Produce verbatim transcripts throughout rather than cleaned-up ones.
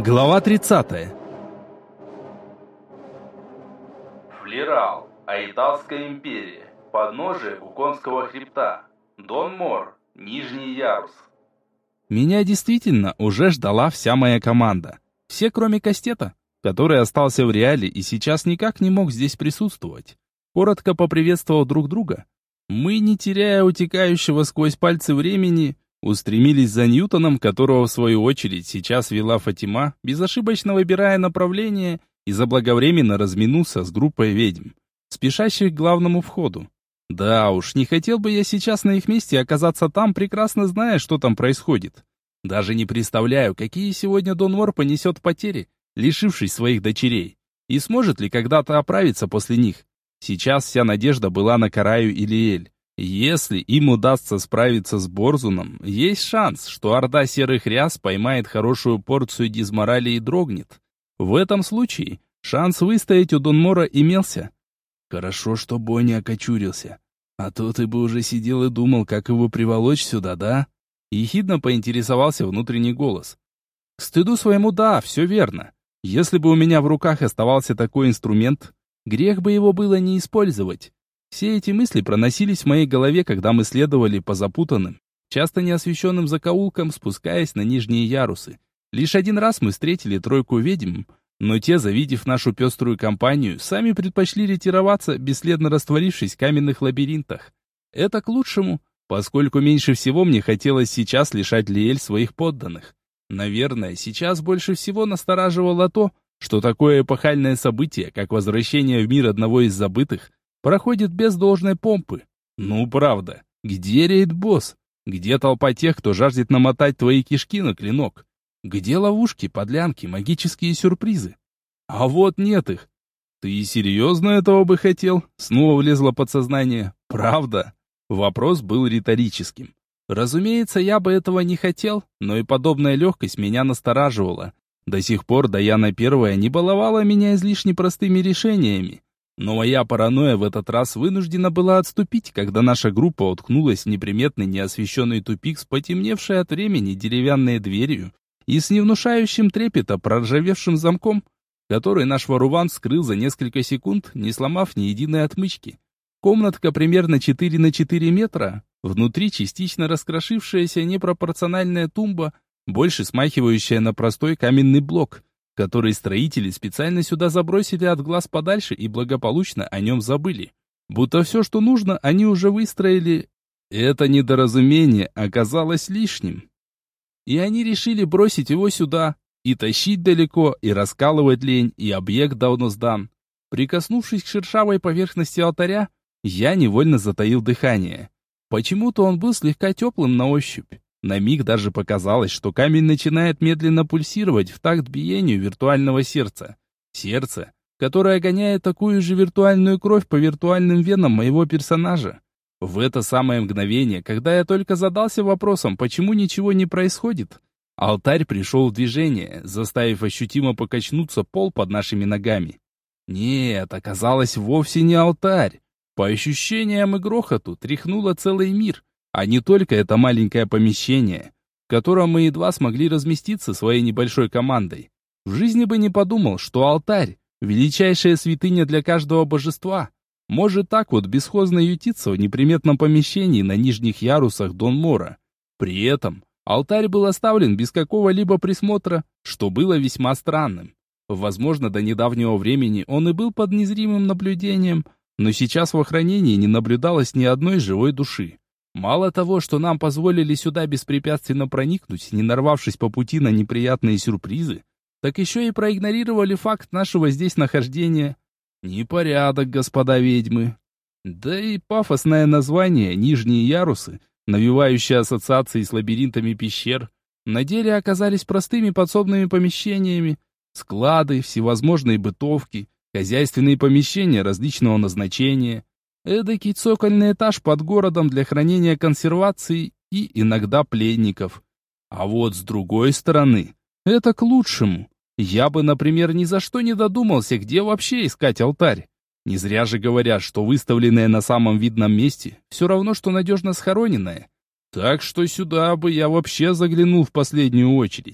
Глава тридцатая. Флирал. Айталская империя. Подножие Уконского хребта. Дон Мор. Нижний ярус. Меня действительно уже ждала вся моя команда. Все, кроме Кастета, который остался в Реале и сейчас никак не мог здесь присутствовать. Коротко поприветствовав друг друга, мы, не теряя утекающего сквозь пальцы времени, устремились за Ньютоном, которого в свою очередь сейчас вела Фатима, безошибочно выбирая направление, и заблаговременно разминулся с группой ведьм, спешащих к главному входу. Да уж, не хотел бы я сейчас на их месте оказаться там, прекрасно зная, что там происходит. Даже не представляю, какие сегодня Дон Мор понесет потери, лишившись своих дочерей, и сможет ли когда-то оправиться после них. Сейчас вся надежда была на Караю и Лиэль. Если им удастся справиться с Борзуном, есть шанс, что орда серых ряс поймает хорошую порцию дизморали и дрогнет. В этом случае шанс выстоять у Дон Мора имелся. Хорошо, что Бонни окочурился. А то ты бы уже сидел и думал, как его приволочь сюда, да? Ехидно поинтересовался внутренний голос. К стыду своему, да, все верно. Если бы у меня в руках оставался такой инструмент, грех бы его было не использовать. Все эти мысли проносились в моей голове, когда мы следовали по запутанным, часто неосвещенным закоулкам, спускаясь на нижние ярусы. Лишь один раз мы встретили тройку ведьм, но те, завидев нашу пеструю компанию, сами предпочли ретироваться, бесследно растворившись в каменных лабиринтах. Это к лучшему, поскольку меньше всего мне хотелось сейчас лишать Лиэль своих подданных. Наверное, сейчас больше всего настораживало то, что такое эпохальное событие, как возвращение в мир одного из забытых, проходит без должной помпы. Ну, правда, где рейд-босс? Где толпа тех, кто жаждет намотать твои кишки на клинок? Где ловушки, подлянки, магические сюрпризы? А вот нет их. Ты серьезно этого бы хотел? Снова влезло подсознание. Правда? Вопрос был риторическим. Разумеется, я бы этого не хотел, но и подобная легкость меня настораживала. До сих пор Даяна Первая не баловала меня излишне простыми решениями. Но моя паранойя в этот раз вынуждена была отступить, когда наша группа уткнулась в неприметный неосвещенный тупик с потемневшей от времени деревянной дверью и с невнушающим трепета проржавевшим замком, который наш Варуван вскрыл за несколько секунд, не сломав ни единой отмычки. Комнатка примерно четыре на четыре метра, внутри частично раскрошившаяся непропорциональная тумба, больше смахивающая на простой каменный блок, который строители специально сюда забросили от глаз подальше и благополучно о нем забыли. Будто все, что нужно, они уже выстроили. Это недоразумение оказалось лишним. И они решили бросить его сюда, и тащить далеко, и раскалывать лень, и объект давно сдан. Прикоснувшись к шершавой поверхности алтаря, я невольно затаил дыхание. Почему-то он был слегка теплым на ощупь. На миг даже показалось, что камень начинает медленно пульсировать в такт биению виртуального сердца. Сердце, которое гоняет такую же виртуальную кровь по виртуальным венам моего персонажа. В это самое мгновение, когда я только задался вопросом, почему ничего не происходит, алтарь пришел в движение, заставив ощутимо покачнуться пол под нашими ногами. Нет, оказалось вовсе не алтарь. По ощущениям и грохоту тряхнуло целый мир, а не только это маленькое помещение, в котором мы едва смогли разместиться своей небольшой командой. В жизни бы не подумал, что алтарь, величайшая святыня для каждого божества, может так вот бесхозно ютиться в неприметном помещении на нижних ярусах Дон Мора. При этом алтарь был оставлен без какого-либо присмотра, что было весьма странным. Возможно, до недавнего времени он и был под незримым наблюдением, но сейчас в охранении не наблюдалось ни одной живой души. Мало того, что нам позволили сюда беспрепятственно проникнуть, не нарвавшись по пути на неприятные сюрпризы, так еще и проигнорировали факт нашего здесь нахождения. Непорядок, господа ведьмы. Да и пафосное название «Нижние ярусы», навевающее ассоциации с лабиринтами пещер, на деле оказались простыми подсобными помещениями, склады, всевозможные бытовки, хозяйственные помещения различного назначения, эдакий цокольный этаж под городом для хранения консервации и иногда пленников. А вот с другой стороны, это к лучшему. Я бы, например, ни за что не додумался, где вообще искать алтарь. Не зря же говорят, что выставленное на самом видном месте все равно, что надежно схороненное. Так что сюда бы я вообще заглянул в последнюю очередь.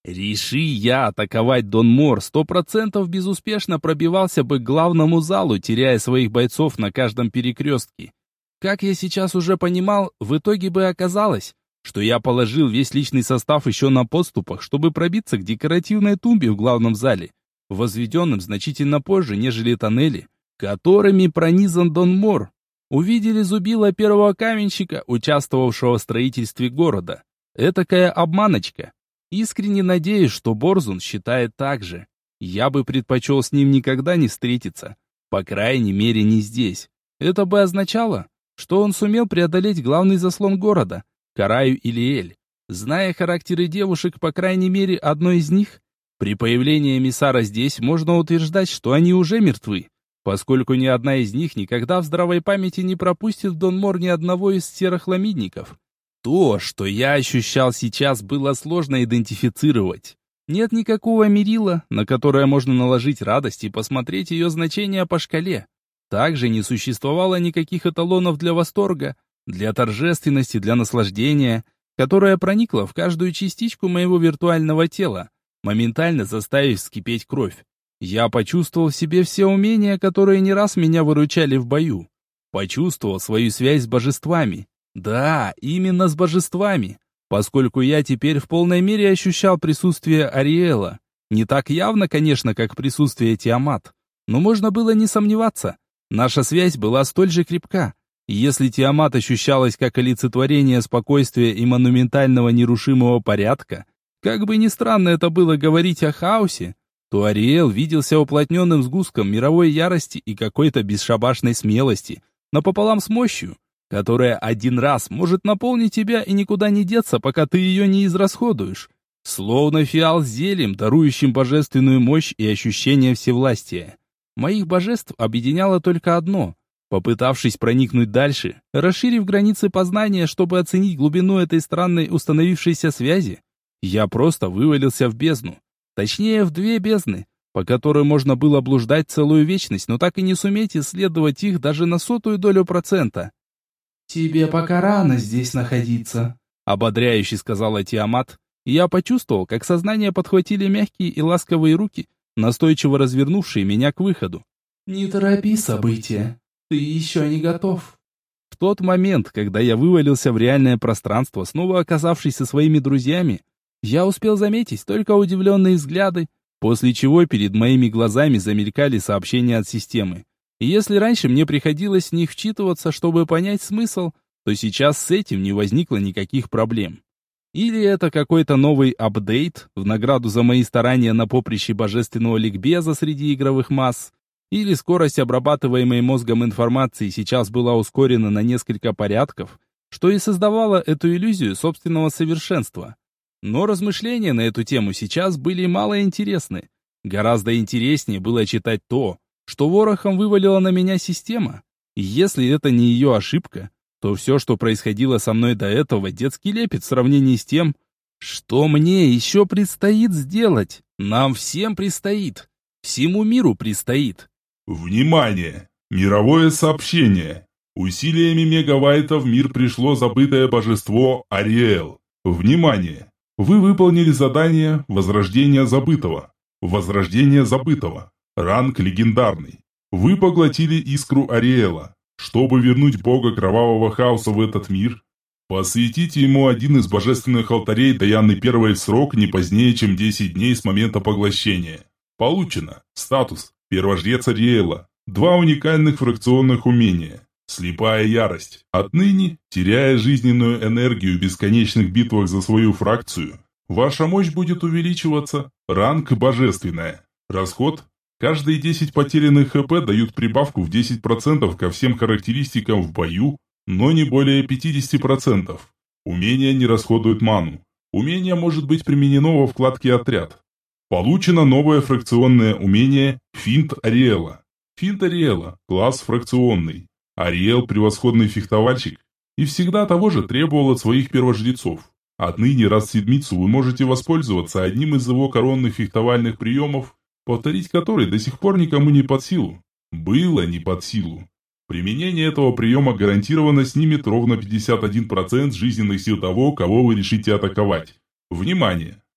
Реши я атаковать Дон Мор, сто процентов безуспешно пробивался бы к главному залу, теряя своих бойцов на каждом перекрестке. Как я сейчас уже понимал, в итоге бы оказалось, что я положил весь личный состав еще на подступах, чтобы пробиться к декоративной тумбе в главном зале, возведенном значительно позже, нежели тоннели, которыми пронизан Дон Мор. Увидели зубило первого каменщика, участвовавшего в строительстве города. Этакая обманочка. Искренне надеюсь, что Борзун считает так же. Я бы предпочел с ним никогда не встретиться. По крайней мере, не здесь. Это бы означало, что он сумел преодолеть главный заслон города, Караю или Эль. Зная характеры девушек, по крайней мере, одной из них, при появлении эмиссара здесь можно утверждать, что они уже мертвы, поскольку ни одна из них никогда в здравой памяти не пропустит в Дон Мор ни одного из серохламидников. То, что я ощущал сейчас, было сложно идентифицировать. Нет никакого мерила, на которое можно наложить радость и посмотреть ее значение по шкале. Также не существовало никаких эталонов для восторга, для торжественности, для наслаждения, которое проникло в каждую частичку моего виртуального тела, моментально заставив вскипеть кровь. Я почувствовал в себе все умения, которые не раз меня выручали в бою. Почувствовал свою связь с божествами. Да, именно с божествами, поскольку я теперь в полной мере ощущал присутствие Ариэла. Не так явно, конечно, как присутствие Тиамат, но можно было не сомневаться. Наша связь была столь же крепка. И если Тиамат ощущалась как олицетворение спокойствия и монументального нерушимого порядка, как бы ни странно это было говорить о хаосе, то Ариэл виделся уплотненным сгустком мировой ярости и какой-то бесшабашной смелости, напополам с мощью, которая один раз может наполнить тебя и никуда не деться, пока ты ее не израсходуешь. Словно фиал с зельем, дарующим божественную мощь и ощущение всевластия. Моих божеств объединяло только одно. Попытавшись проникнуть дальше, расширив границы познания, чтобы оценить глубину этой странной установившейся связи, я просто вывалился в бездну. Точнее, в две бездны, по которым можно было блуждать целую вечность, но так и не суметь исследовать их даже на сотую долю процента. «Тебе пока рано здесь находиться», — ободряюще сказала Тиамат, и я почувствовал, как сознание подхватили мягкие и ласковые руки, настойчиво развернувшие меня к выходу. «Не торопи события, ты еще не готов». В тот момент, когда я вывалился в реальное пространство, снова оказавшись со своими друзьями, я успел заметить только удивленные взгляды, после чего перед моими глазами замелькали сообщения от системы. И если раньше мне приходилось в них вчитываться, чтобы понять смысл, то сейчас с этим не возникло никаких проблем. Или это какой-то новый апдейт в награду за мои старания на поприще божественного ликбеза среди игровых масс, или скорость обрабатываемой мозгом информации сейчас была ускорена на несколько порядков, что и создавало эту иллюзию собственного совершенства. Но размышления на эту тему сейчас были мало интересны. Гораздо интереснее было читать то, что ворохом вывалила на меня система. И если это не ее ошибка, то все, что происходило со мной до этого, детский лепет в сравнении с тем, что мне еще предстоит сделать. Нам всем предстоит. Всему миру предстоит. Внимание! Мировое сообщение. Усилиями мегавайтов в мир пришло забытое божество Ариэл. Внимание! Вы выполнили задание «Возрождение забытого». Возрождение забытого. Ранг легендарный. Вы поглотили искру Ариэла. Чтобы вернуть бога кровавого хаоса в этот мир, посвятите ему один из божественных алтарей Даяны Первой в срок не позднее, чем десять дней с момента поглощения. Получено. Статус. Первожрец Ариэла. Два уникальных фракционных умения. Слепая ярость. Отныне, теряя жизненную энергию в бесконечных битвах за свою фракцию, ваша мощь будет увеличиваться. Ранг божественная. Расход. Каждые десять потерянных ХП дают прибавку в десять процентов ко всем характеристикам в бою, но не более пятьдесят процентов. Умение не расходует ману. Умение может быть применено во вкладке «Отряд». Получено новое фракционное умение «Финт Ариэла». Финт Ариэла. Класс фракционный. Ариэл – превосходный фехтовальщик и всегда того же требовал от своих первожрецов. Отныне раз в седмицу вы можете воспользоваться одним из его коронных фехтовальных приемов, повторить который до сих пор никому не под силу. Было не под силу. Применение этого приема гарантированно снимет ровно пятьдесят один процент жизненных сил того, кого вы решите атаковать. Внимание!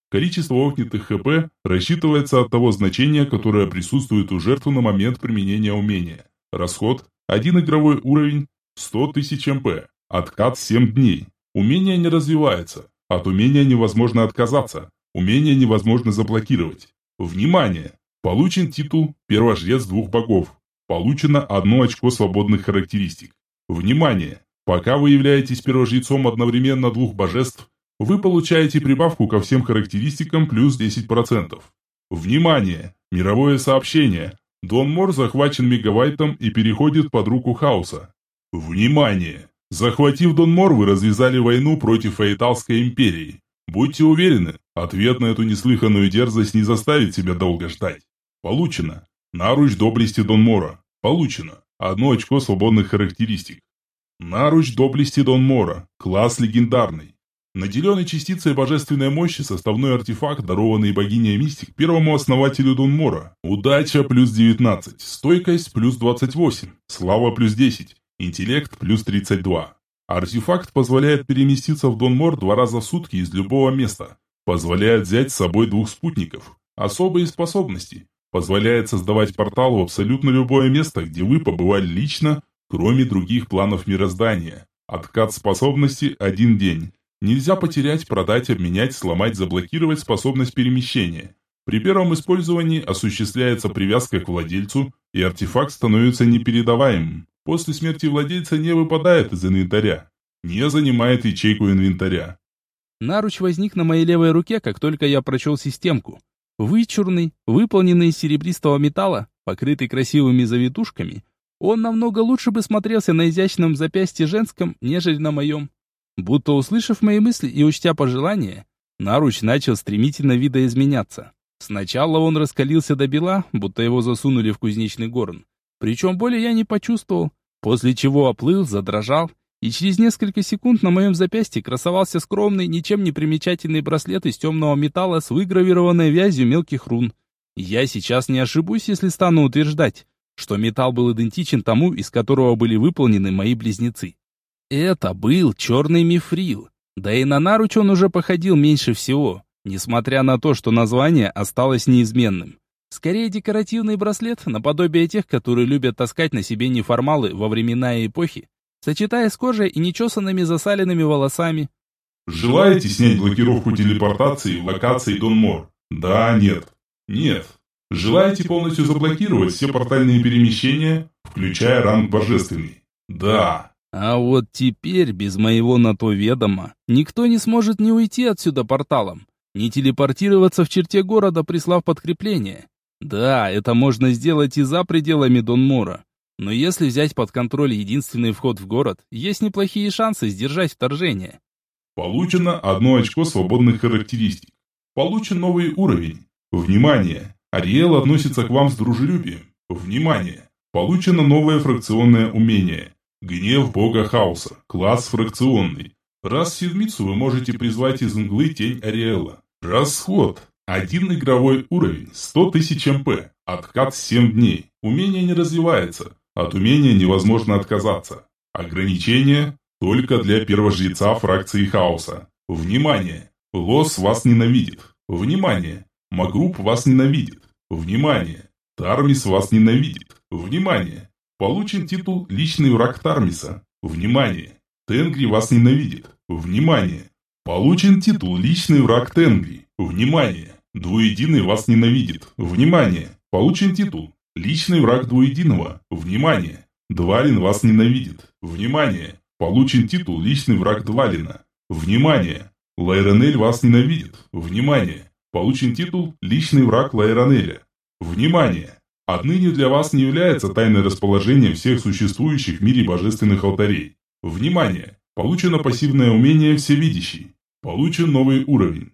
Количество отнятых ХП рассчитывается от того значения, которое присутствует у жертвы на момент применения умения. Расход – один игровой уровень, сто тысяч МП. Откат семь дней. Умение не развивается. От умения невозможно отказаться. Умение невозможно заблокировать. Внимание! Получен титул «Первожрец двух богов». Получено одно очко свободных характеристик. Внимание! Пока вы являетесь первожрецом одновременно двух божеств, вы получаете прибавку ко всем характеристикам плюс десять процентов. Внимание! Мировое сообщение. Дон Мор захвачен Мегавайтом и переходит под руку Хаоса. Внимание! Захватив Дон Мор, вы развязали войну против Аиталской империи. Будьте уверены, ответ на эту неслыханную дерзость не заставит себя долго ждать. Получено. Наруч доблести Дон Мора. Получено. Одно очко свободных характеристик. Наруч доблести Дон Мора. Класс легендарный. Наделенный частицей божественной мощи составной артефакт, дарованный богиней Мистик первому основателю Дон Мора. Удача плюс девятнадцать. Стойкость плюс двадцать восемь. Слава плюс десять. Интеллект плюс тридцать два. Артефакт позволяет переместиться в Дон Мор два раза в сутки из любого места. Позволяет взять с собой двух спутников. Особые способности. Позволяет создавать портал в абсолютно любое место, где вы побывали лично, кроме других планов мироздания. Откат способности – один день. Нельзя потерять, продать, обменять, сломать, заблокировать способность перемещения. При первом использовании осуществляется привязка к владельцу, и артефакт становится непередаваемым. После смерти владельца не выпадает из инвентаря. Не занимает ячейку инвентаря. Наруч возник на моей левой руке, как только я прочел системку. Вычурный, выполненный из серебристого металла, покрытый красивыми завитушками, он намного лучше бы смотрелся на изящном запястье женском, нежели на моем. Будто услышав мои мысли и учтя пожелания, наруч начал стремительно видоизменяться. Сначала он раскалился до бела, будто его засунули в кузнечный горн. Причем боли я не почувствовал, после чего оплыл, задрожал, и через несколько секунд на моем запястье красовался скромный, ничем не примечательный браслет из темного металла с выгравированной вязью мелких рун. Я сейчас не ошибусь, если стану утверждать, что металл был идентичен тому, из которого были выполнены мои близнецы. Это был черный мифрил, да и на наруч он уже походил меньше всего, несмотря на то, что название осталось неизменным. Скорее декоративный браслет, наподобие тех, которые любят таскать на себе неформалы во времена и эпохи, сочетая с кожей и нечесанными засаленными волосами. Желаете снять блокировку телепортации в локации Дон Мор? Да, нет. Нет. Желаете полностью заблокировать все портальные перемещения, включая ранг божественный? Да. А вот теперь, без моего на то ведома, никто не сможет ни уйти отсюда порталом, ни телепортироваться в черте города, прислав подкрепление. Да, это можно сделать и за пределами Дон Мора. Но если взять под контроль единственный вход в город, есть неплохие шансы сдержать вторжение. Получено одно очко свободных характеристик. Получен новый уровень. Внимание! Ариэл относится к вам с дружелюбием. Внимание! Получено новое фракционное умение. Гнев бога хаоса. Класс фракционный. Раз в седмицу вы можете призвать из мглы тень Ариэла. Расход. Один игровой уровень. сто тысяч МП. Откат семь дней. Умение не развивается. От умения невозможно отказаться. Ограничение только для первожреца фракции хаоса. Внимание! Лос вас ненавидит. Внимание! Магрупп вас ненавидит. Внимание! Тармис вас ненавидит. Внимание! Получен титул «Личный враг Тармиса». Внимание! Тенгри вас ненавидит. Внимание! Получен титул «Личный враг Тенгри». Внимание! Двуединый вас ненавидит. Внимание! Получен титул «Личный враг Двуединого». Внимание! Двалин вас ненавидит. Внимание! Получен титул «Личный враг Двалина». Внимание! Лайронель вас ненавидит. Внимание! Получен титул «Личный враг Лайронеля». Внимание! Отныне для вас не является тайное расположение всех существующих в мире божественных алтарей. Внимание! Получено пассивное умение «Всевидящий». Получен новый уровень.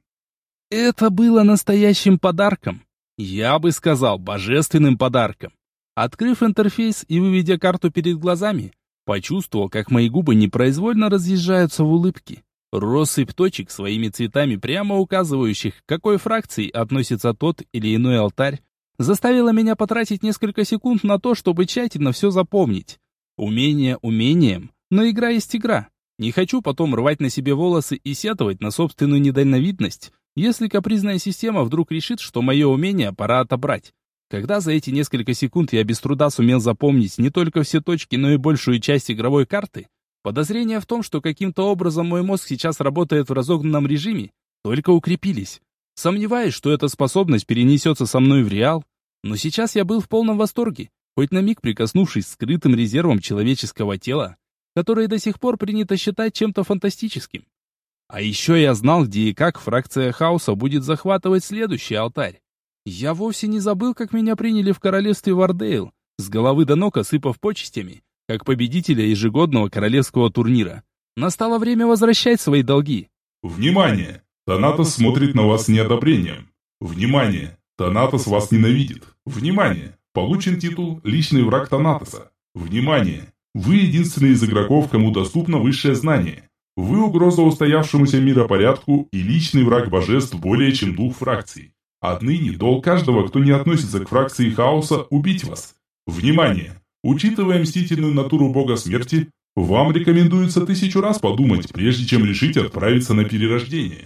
Это было настоящим подарком. Я бы сказал, божественным подарком. Открыв интерфейс и выведя карту перед глазами, почувствовал, как мои губы непроизвольно разъезжаются в улыбке. Россыпь точек своими цветами, прямо указывающих, к какой фракции относится тот или иной алтарь, заставила меня потратить несколько секунд на то, чтобы тщательно все запомнить. Умение умением, но игра есть игра. Не хочу потом рвать на себе волосы и сетовать на собственную недальновидность, если капризная система вдруг решит, что мое умение пора отобрать. Когда за эти несколько секунд я без труда сумел запомнить не только все точки, но и большую часть игровой карты, подозрения в том, что каким-то образом мой мозг сейчас работает в разогнанном режиме, только укрепились. Сомневаюсь, что эта способность перенесется со мной в реал, но сейчас я был в полном восторге, хоть на миг прикоснувшись к скрытым резервам человеческого тела, которые до сих пор принято считать чем-то фантастическим. А еще я знал, где и как фракция хаоса будет захватывать следующий алтарь. Я вовсе не забыл, как меня приняли в королевстве Вардейл, с головы до ног осыпав почестями, как победителя ежегодного королевского турнира. Настало время возвращать свои долги. Внимание! Танатос смотрит на вас с неодобрением. Внимание! Танатос вас ненавидит. Внимание! Получен титул «Личный враг Танатоса». Внимание! Вы единственный из игроков, кому доступно высшее знание. Вы угроза устоявшемуся миропорядку и личный враг божеств более чем двух фракций. Отныне долг каждого, кто не относится к фракции хаоса, убить вас. Внимание! Учитывая мстительную натуру бога смерти, вам рекомендуется тысячу раз подумать, прежде чем решить отправиться на перерождение.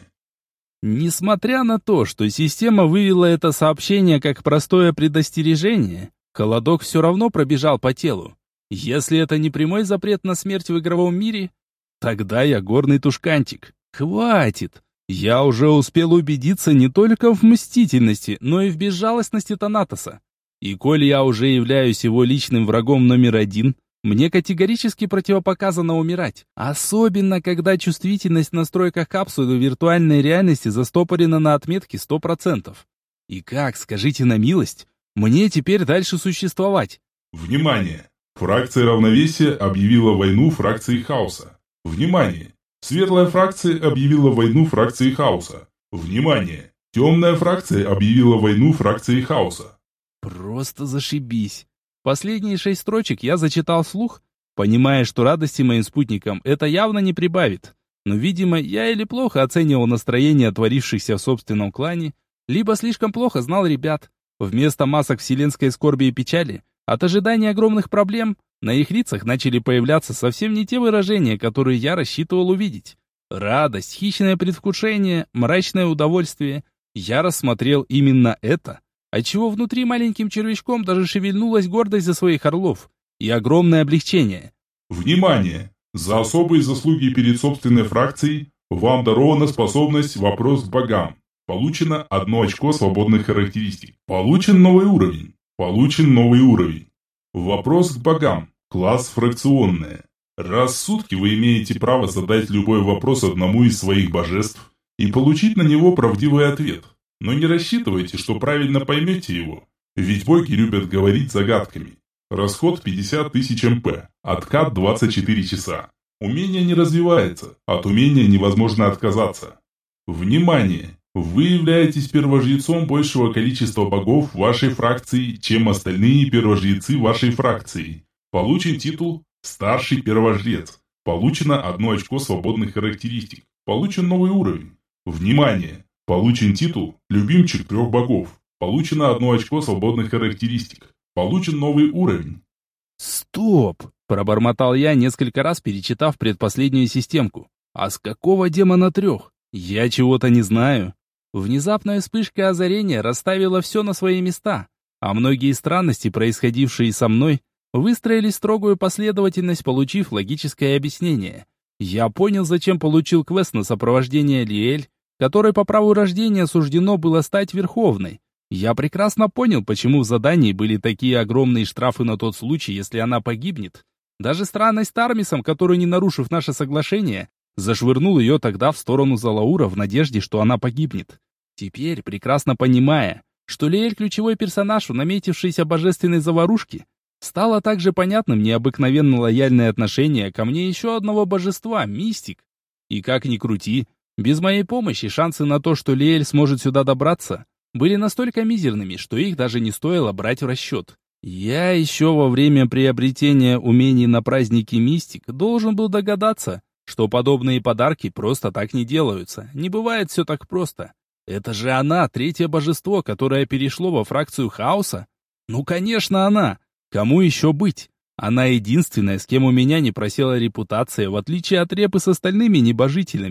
Несмотря на то, что система вывела это сообщение как простое предостережение, холодок все равно пробежал по телу. Если это не прямой запрет на смерть в игровом мире, тогда я горный тушканчик. Хватит! Я уже успел убедиться не только в мстительности, но и в безжалостности Танатоса. И коль я уже являюсь его личным врагом номер один, мне категорически противопоказано умирать. Особенно, когда чувствительность в настройках капсулы виртуальной реальности застопорена на отметке сто процентов. И как, скажите на милость, мне теперь дальше существовать? Внимание! Фракция равновесия объявила войну фракции хаоса. Внимание! Светлая фракция объявила войну фракции хаоса. Внимание! Темная фракция объявила войну фракции хаоса. Просто зашибись. Последние шесть строчек я зачитал вслух, понимая, что радости моим спутникам это явно не прибавит. Но, видимо, я или плохо оценивал настроение творившихся в собственном клане, либо слишком плохо знал ребят. Вместо масок вселенской скорби и печали, от ожидания огромных проблем, на их лицах начали появляться совсем не те выражения, которые я рассчитывал увидеть. Радость, хищное предвкушение, мрачное удовольствие. Я рассмотрел именно это, отчего внутри маленьким червячком даже шевельнулась гордость за своих орлов и огромное облегчение. Внимание! За особые заслуги перед собственной фракцией вам дарована способность «Вопрос к богам». Получено одно очко свободных характеристик. Получен новый уровень. Получен новый уровень. Вопрос к богам. Класс фракционная. Раз в сутки вы имеете право задать любой вопрос одному из своих божеств и получить на него правдивый ответ. Но не рассчитывайте, что правильно поймете его, ведь боги любят говорить загадками. Расход пятьдесят тысяч эм пэ, откат двадцать четыре часа. Умение не развивается, от умения невозможно отказаться. Внимание! Вы являетесь первожрецом большего количества богов вашей фракции, чем остальные первожрецы вашей фракции. Получен титул «Старший первожрец». Получено одно очко свободных характеристик. Получен новый уровень. Внимание! Получен титул «Любимчик трех богов». Получено одно очко свободных характеристик. Получен новый уровень. Стоп! Пробормотал я, несколько раз перечитав предпоследнюю системку. А с какого демона трех? Я чего-то не знаю. Внезапная вспышка озарения расставила все на свои места, а многие странности, происходившие со мной, выстроили строгую последовательность, получив логическое объяснение. Я понял, зачем получил квест на сопровождение Лиэль, которой по праву рождения суждено было стать Верховной. Я прекрасно понял, почему в задании были такие огромные штрафы на тот случай, если она погибнет. Даже странность с Армисом, который, не нарушив наше соглашение, зашвырнул ее тогда в сторону Залаура в надежде, что она погибнет. Теперь, прекрасно понимая, что Лиэль ключевой персонаж в наметившейся божественной заварушке, стало также понятным необыкновенно лояльное отношение ко мне еще одного божества, Мистик. И как ни крути, без моей помощи шансы на то, что Лиэль сможет сюда добраться, были настолько мизерными, что их даже не стоило брать в расчет. Я еще во время приобретения умений на празднике Мистик должен был догадаться, что подобные подарки просто так не делаются, не бывает все так просто. Это же она, третье божество, которое перешло во фракцию хаоса? Ну, конечно, она. Кому еще быть? Она единственная, с кем у меня не просела репутация, в отличие от Репы с остальными небожителями.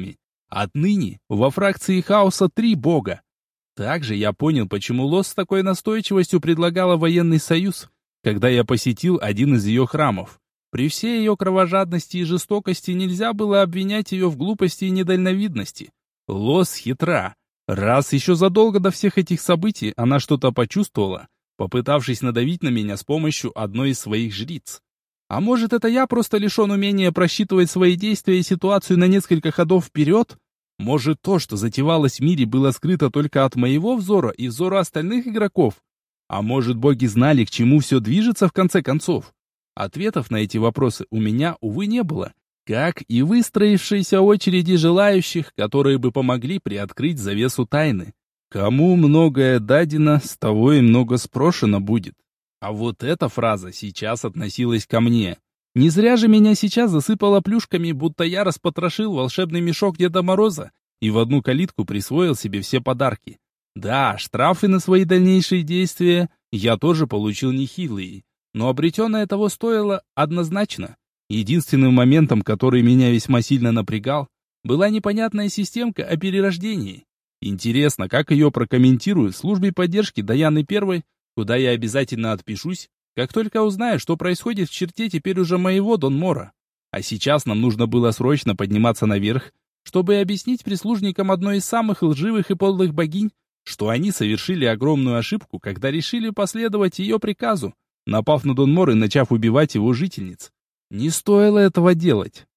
Отныне во фракции хаоса три бога. Также я понял, почему Лос с такой настойчивостью предлагала военный союз, когда я посетил один из ее храмов. При всей ее кровожадности и жестокости нельзя было обвинять ее в глупости и недальновидности. Лос хитра. Раз еще задолго до всех этих событий она что-то почувствовала, попытавшись надавить на меня с помощью одной из своих жриц. А может, это я просто лишен умения просчитывать свои действия и ситуацию на несколько ходов вперед? Может, то, что затевалось в мире, было скрыто только от моего взора и взора остальных игроков? А может, боги знали, к чему все движется в конце концов? Ответов на эти вопросы у меня, увы, не было, как и выстроившейся очереди желающих, которые бы помогли приоткрыть завесу тайны. Кому многое дадено, с того и много спрошено будет. А вот эта фраза сейчас относилась ко мне. Не зря же меня сейчас засыпало плюшками, будто я распотрошил волшебный мешок Деда Мороза и в одну калитку присвоил себе все подарки. Да, штрафы на свои дальнейшие действия я тоже получил нехилые, но обретенное того стоило однозначно. Единственным моментом, который меня весьма сильно напрягал, была непонятная системка о перерождении. Интересно, как ее прокомментируют в службе поддержки Даяны Первой, куда я обязательно отпишусь, как только узнаю, что происходит в черте теперь уже моего Дон Мора. А сейчас нам нужно было срочно подниматься наверх, чтобы объяснить прислужникам одной из самых лживых и подлых богинь, что они совершили огромную ошибку, когда решили последовать ее приказу, напав на Дон Мор и начав убивать его жительниц. Не стоило этого делать.